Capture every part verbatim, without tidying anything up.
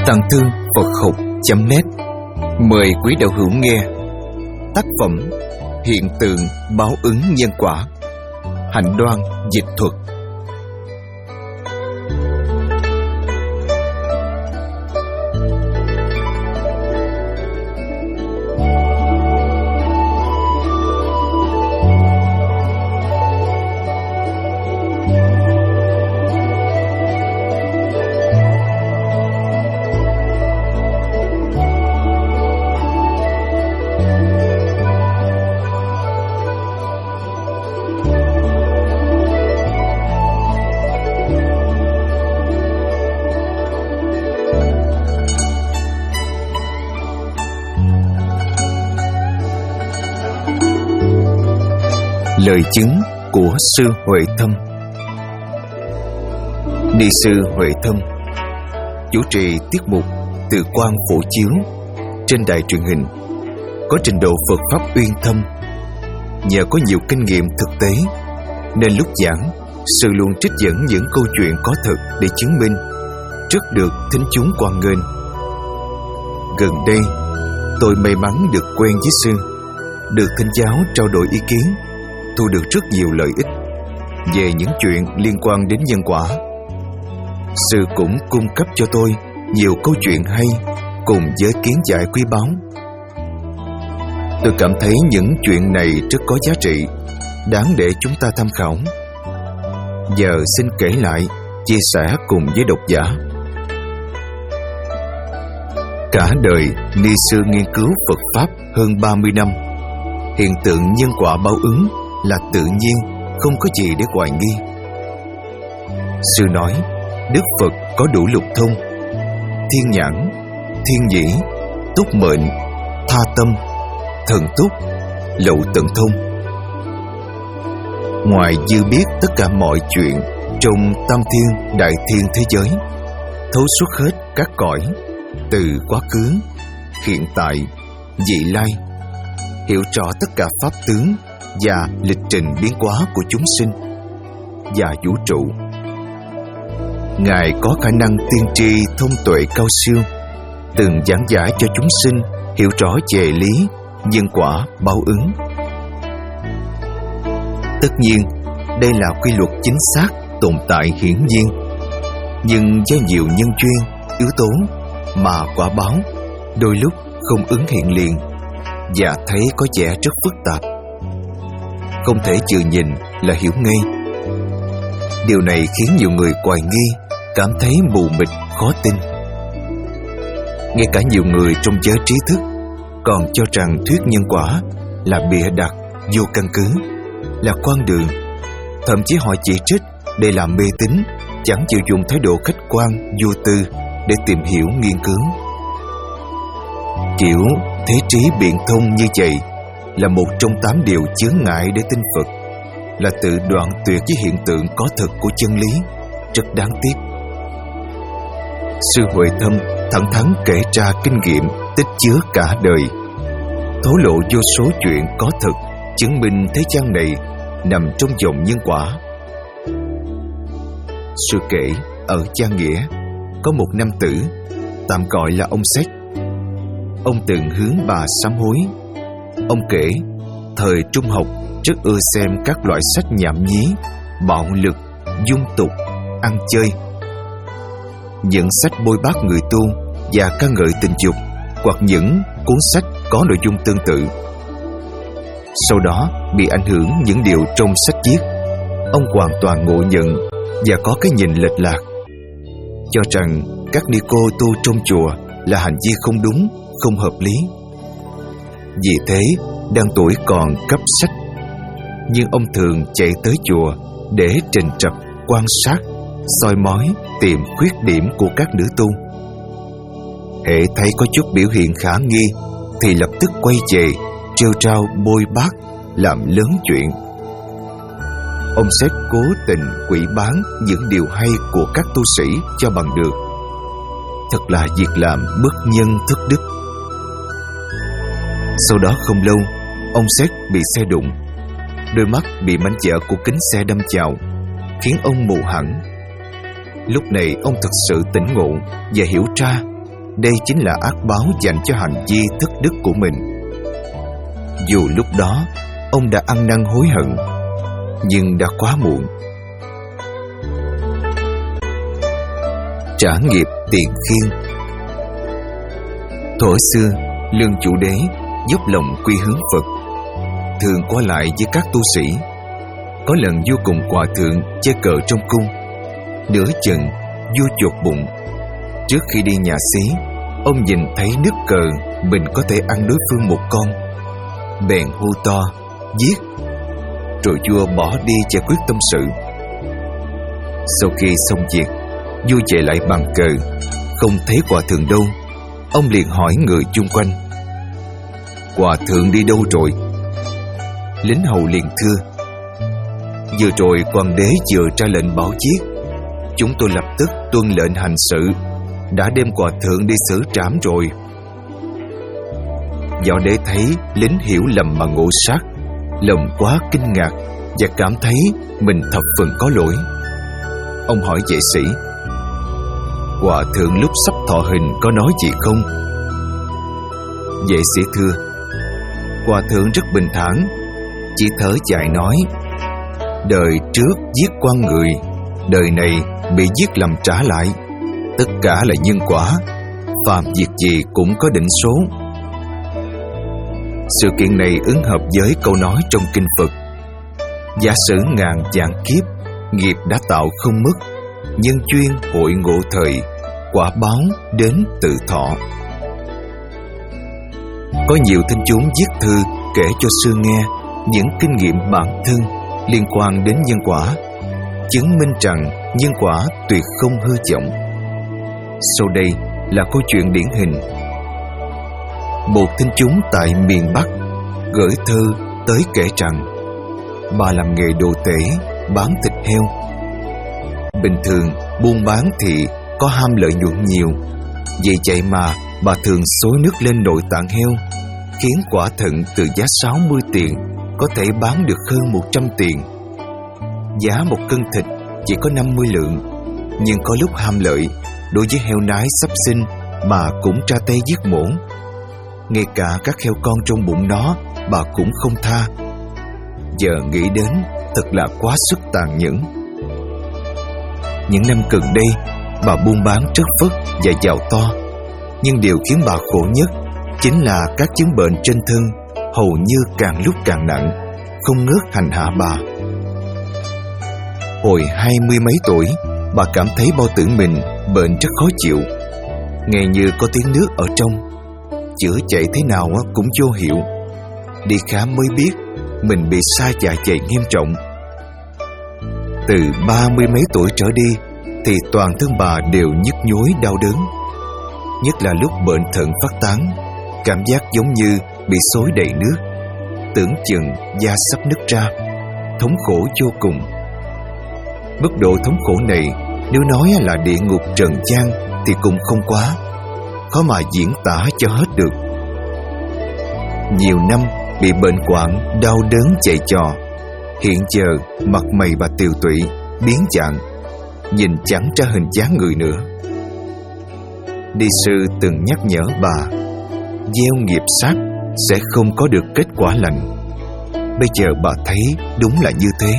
Tàng Thư Phật Học chấm net mời quý đạo hữu nghe tác phẩm Hiện tượng báo ứng nhân quả, Hạnh Đoan dịch thuật. Lời chứng của Sư Huệ Thâm. Ni sư Huệ Thâm chủ trì tiết mục Từ Quan Phổ Chiếu trên đài truyền hình, có trình độ Phật pháp uyên thâm. Nhờ có nhiều kinh nghiệm thực tế nên lúc giảng, sư luôn trích dẫn những câu chuyện có thật để chứng minh, rất được thính chúng hoan nghênh. Gần đây, tôi may mắn được quen với sư, được thỉnh giáo trao đổi ý kiến, thu được rất nhiều lợi ích về những chuyện liên quan đến nhân quả. Sư cũng cung cấp cho tôi nhiều câu chuyện hay cùng với kiến giải quý báu. Tôi cảm thấy những chuyện này rất có giá trị, đáng để chúng ta tham khảo. Giờ xin kể lại, chia sẻ cùng với độc giả. Cả đời ni sư nghiên cứu Phật pháp hơn ba mươi năm, hiện tượng nhân quả báo ứng là tự nhiên, không có gì để hoài nghi. Sư nói Đức Phật có đủ lục thông: thiên nhãn, thiên nhĩ, túc mệnh, tha tâm, thần túc, lậu tận thông. Ngoài dư biết tất cả mọi chuyện trong tam thiên đại thiên thế giới, thấu suốt hết các cõi, từ quá khứ, hiện tại, vị lai, hiểu rõ tất cả pháp tướng và lịch trình biến hóa của chúng sinh và vũ trụ. Ngài có khả năng tiên tri thông tuệ cao siêu, từng giảng giải cho chúng sinh hiểu rõ về lý nhân quả báo ứng. Tất nhiên, đây là quy luật chính xác tồn tại hiển nhiên, nhưng với nhiều nhân duyên, yếu tố mà quả báo đôi lúc không ứng hiện liền và thấy có vẻ rất phức tạp, không thể chừa nhìn là hiểu ngay. Điều này khiến nhiều người hoài nghi, cảm thấy mù mịt, khó tin. Ngay cả nhiều người trong giới trí thức còn cho rằng thuyết nhân quả là bịa đặt, vô căn cứ, là quan đường. Thậm chí họ chỉ trích đây là mê tín, chẳng chịu dùng thái độ khách quan, vô tư để tìm hiểu, nghiên cứu. Kiểu thế trí biện thông như vậy là một trong tám điều chướng ngại để tin Phật, là tự đoạn tuyệt với hiện tượng có thật của chân lý, rất đáng tiếc. Sư Huệ Thâm thẳng thắn kể ra kinh nghiệm tích chứa cả đời, thổ lộ vô số chuyện có thật, chứng minh thế gian này nằm trong vòng nhân quả. Sư kể ở Gia Nghĩa có một nam tử, tạm gọi là ông Sách. Ông từng hướng bà sám hối. Ông kể thời trung học rất ưa xem các loại sách nhảm nhí, bạo lực, dung tục, ăn chơi, những sách bôi bác người tu và ca ngợi tình dục, hoặc những cuốn sách có nội dung tương tự. Sau đó bị ảnh hưởng những điều trong sách viết, ông hoàn toàn ngộ nhận và có cái nhìn lệch lạc, cho rằng các ni cô tu trong chùa là hành vi không đúng, không hợp lý. Vì thế, đang tuổi còn cấp sách, nhưng ông thường chạy tới chùa để trình trập, quan sát, soi mói, tìm khuyết điểm của các nữ tu. Hễ thấy có chút biểu hiện khả nghi thì lập tức quay về, trêu trao bôi bác, làm lớn chuyện. Ông sẽ cố tình quỷ bán những điều hay của các tu sĩ cho bằng được. Thật là việc làm bất nhân thất đức. Sau đó không lâu, ông Xét bị xe đụng, đôi mắt bị mảnh vỡ của kính xe đâm vào, khiến ông mù hẳn. Lúc này ông thật sự tỉnh ngộ và hiểu ra đây chính là ác báo dành cho hành vi thất đức của mình. Dù lúc đó ông đã ăn năn hối hận, nhưng đã quá muộn. Trả nghiệp tiền khiên. Thuở xưa, Lương Chủ Đế dốc lòng quy hướng Phật, thường qua lại với các tu sĩ. Có lần vua cùng hòa thượng chơi cờ trong cung, nửa chừng vua chột bụng. Trước khi đi nhà xí, ông nhìn thấy nước cờ mình có thể ăn đối phương một con, bèn hô to giết, rồi vua bỏ đi giải quyết tâm sự. Sau khi xong việc, vua về lại bàn cờ, không thấy hòa thượng đâu. Ông liền hỏi người chung quanh: hòa thượng đi đâu rồi? Lính hầu liền thưa: vừa rồi hoàng đế vừa ra lệnh bảo giết, chúng tôi lập tức tuân lệnh hành sự, đã đem hòa thượng đi xử trảm rồi. Võ đế thấy lính hiểu lầm mà ngộ sát, lòng quá kinh ngạc và cảm thấy mình thập phần có lỗi. Ông hỏi vệ sĩ: hòa thượng lúc sắp thọ hình có nói gì không? Vệ sĩ thưa: hòa thượng rất bình thản, chỉ thở dài nói: đời trước giết quan người, đời này bị giết làm trả lại, tất cả là nhân quả, phàm việc gì cũng có định số. Sự kiện này ứng hợp với câu nói trong kinh Phật: giả sử ngàn vạn kiếp, nghiệp đã tạo không mất, nhân duyên hội ngộ thời, quả báo đến tự thọ. Có nhiều thính chúng viết thư kể cho sư nghe những kinh nghiệm bản thân liên quan đến nhân quả, chứng minh rằng nhân quả tuyệt không hư vọng. Sau đây là câu chuyện điển hình. Một thính chúng tại miền Bắc gửi thư tới kể rằng bà làm nghề đồ tể, bán thịt heo. Bình thường buôn bán thì có ham lợi nhuận nhiều, vì vậy mà bà thường xối nước lên nội tạng heo, khiến quả thận từ giá sáu mươi tiền có thể bán được hơn một trăm tiền. Giá một cân thịt chỉ có năm mươi lượng, nhưng có lúc ham lợi, đối với heo nái sắp sinh bà cũng ra tay giết mổ. Ngay cả các heo con trong bụng nó bà cũng không tha. Giờ nghĩ đến thật là quá sức tàn nhẫn. Những năm gần đây bà buôn bán rất phất và giàu to, nhưng điều khiến bà khổ nhất chính là các chứng bệnh trên thân hầu như càng lúc càng nặng, không ngớt hành hạ bà. Hồi hai mươi mấy tuổi, bà cảm thấy bao tử mình bệnh rất khó chịu, nghe như có tiếng nước ở trong, chữa chạy thế nào cũng vô hiệu. Đi khám mới biết mình bị sa dạ dày nghiêm trọng. Từ ba mươi mấy tuổi trở đi thì toàn thân bà đều nhức nhối đau đớn, nhất là lúc bệnh thận phát tán, cảm giác giống như bị xối đầy nước, tưởng chừng da sắp nứt ra, thống khổ vô cùng. Mức độ thống khổ này nếu nói là địa ngục trần gian thì cũng không quá, khó mà diễn tả cho hết được. Nhiều năm bị bệnh hoạn, đau đớn chạy trò, hiện giờ mặt mày bà tiều tụy, biến dạng, nhìn chẳng ra hình dáng người nữa. Ni sư từng nhắc nhở bà, gieo nghiệp sát sẽ không có được kết quả lành. Bây giờ bà thấy đúng là như thế.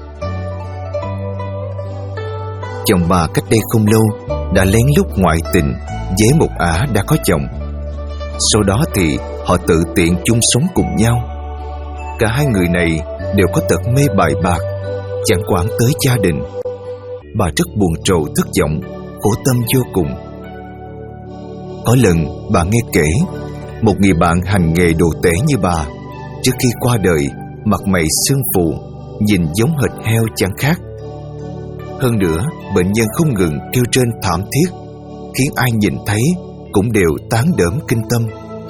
Chồng bà cách đây không lâu đã lén lút ngoại tình với một ả đã có chồng. Sau đó thì họ tự tiện chung sống cùng nhau. Cả hai người này đều có tật mê bài bạc, chẳng quản tới gia đình. Bà rất buồn rầu thất vọng, khổ tâm vô cùng. Có lần bà nghe kể một người bạn hành nghề đồ tể như bà, trước khi qua đời mặt mày sưng phù, nhìn giống hệt heo chẳng khác. Hơn nữa bệnh nhân không ngừng kêu trên thảm thiết, khiến ai nhìn thấy cũng đều tán đỡm kinh tâm.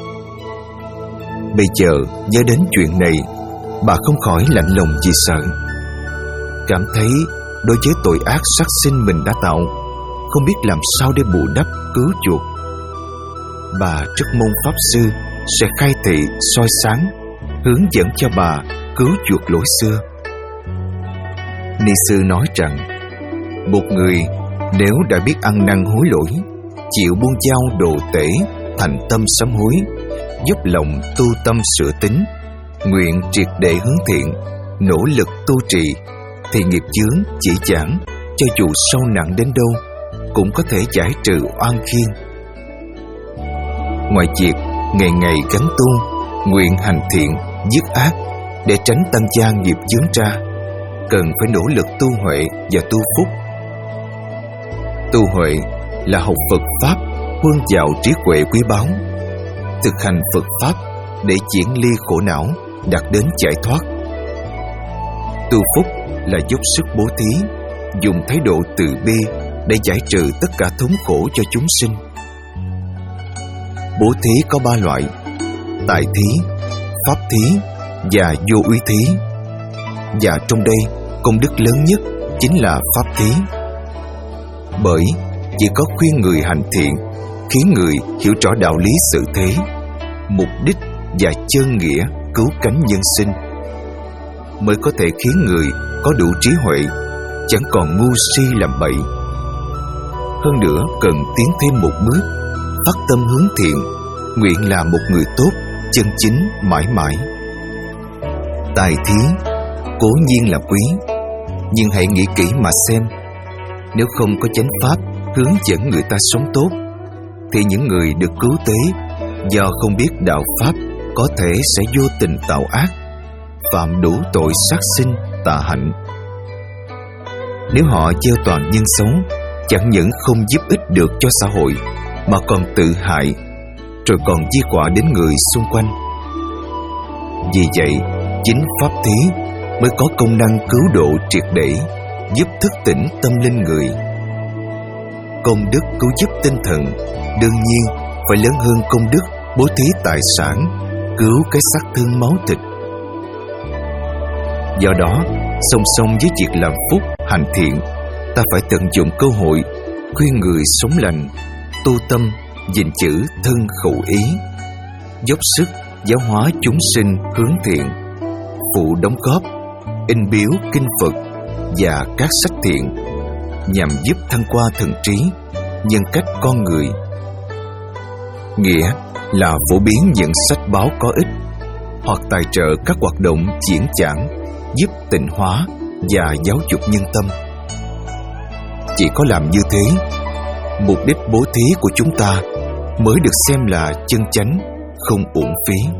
Bây giờ nhớ đến chuyện này, bà không khỏi lạnh lòng vì sợ, cảm thấy đối với tội ác sát sinh mình đã tạo, không biết làm sao để bù đắp cứu chuộc. Bà rất mong pháp sư sẽ khai thị soi sáng, hướng dẫn cho bà cứu chuộc lỗi xưa. Ni sư nói rằng một người nếu đã biết ăn năn hối lỗi chịu buông dao đồ tể, thành tâm sám hối, dốc lòng tu tâm sửa tính, nguyện triệt để hướng thiện, nỗ lực tu trì, thì nghiệp chướng chỉ giảng, cho dù sâu nặng đến đâu cũng có thể giải trừ oan khiên. Ngoài việc ngày ngày gắn tu, nguyện hành thiện, dứt ác để tránh tăng gia nghiệp chướng ra, cần phải nỗ lực tu huệ và tu phúc. Tu huệ là học Phật Pháp, huân dạo trí huệ quý báu, thực hành Phật Pháp để chuyển ly khổ não, đạt đến giải thoát. Tu phúc là dốc sức bố thí, dùng thái độ từ bi để giải trừ tất cả thống khổ cho chúng sinh. Bố thí có ba loại: tài thí, pháp thí và vô úy thí. Và trong đây, công đức lớn nhất chính là pháp thí. Bởi chỉ có khuyên người hành thiện, khiến người hiểu rõ đạo lý sự thế, mục đích và chân nghĩa cứu cánh nhân sinh, mới có thể khiến người có đủ trí huệ, chẳng còn ngu si làm bậy. Hơn nữa cần tiến thêm một bước, phát tâm hướng thiện, nguyện là một người tốt, chân chính mãi mãi. Tài thí cố nhiên là quý, nhưng hãy nghĩ kỹ mà xem, nếu không có chánh pháp hướng dẫn người ta sống tốt, thì những người được cứu tế do không biết đạo pháp có thể sẽ vô tình tạo ác, phạm đủ tội sát sinh, tà hạnh. Nếu họ gieo toàn nhân xấu, chẳng những không giúp ích được cho xã hội, mà còn tự hại, rồi còn di quả đến người xung quanh. Vì vậy, chính pháp thí mới có công năng cứu độ triệt để, giúp thức tỉnh tâm linh người. Công đức cứu giúp tinh thần đương nhiên phải lớn hơn công đức bố thí tài sản, cứu cái xác thân máu thịt. Do đó, song song với việc làm phúc, hành thiện, ta phải tận dụng cơ hội khuyên người sống lành, tu tâm, gìn giữ thân khẩu ý, dốc sức giáo hóa chúng sinh hướng thiện, phụ đóng góp in biếu kinh Phật và các sách thiện, nhằm giúp thăng hoa thần trí, nhân cách con người. Nghĩa là phổ biến những sách báo có ích, hoặc tài trợ các hoạt động diễn giảng giúp tịnh hóa và giáo dục nhân tâm. Chỉ có làm như thế, mục đích bố thí của chúng ta mới được xem là chân chánh, không uổng phí.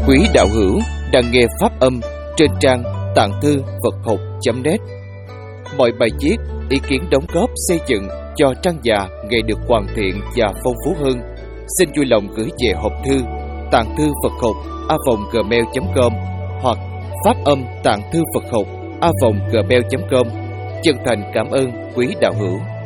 Quý đạo hữu đang nghe pháp âm trên trang tạng thư Phật học chấm net. Mọi bài viết, ý kiến đóng góp xây dựng cho trang già ngày được hoàn thiện và phong phú hơn, xin vui lòng gửi về hộp thư tạng thư Phật học a vòng gmail chấm com hoặc pháp âm tạng thư Phật học a vòng gmail chấm com. Chân thành cảm ơn quý đạo hữu.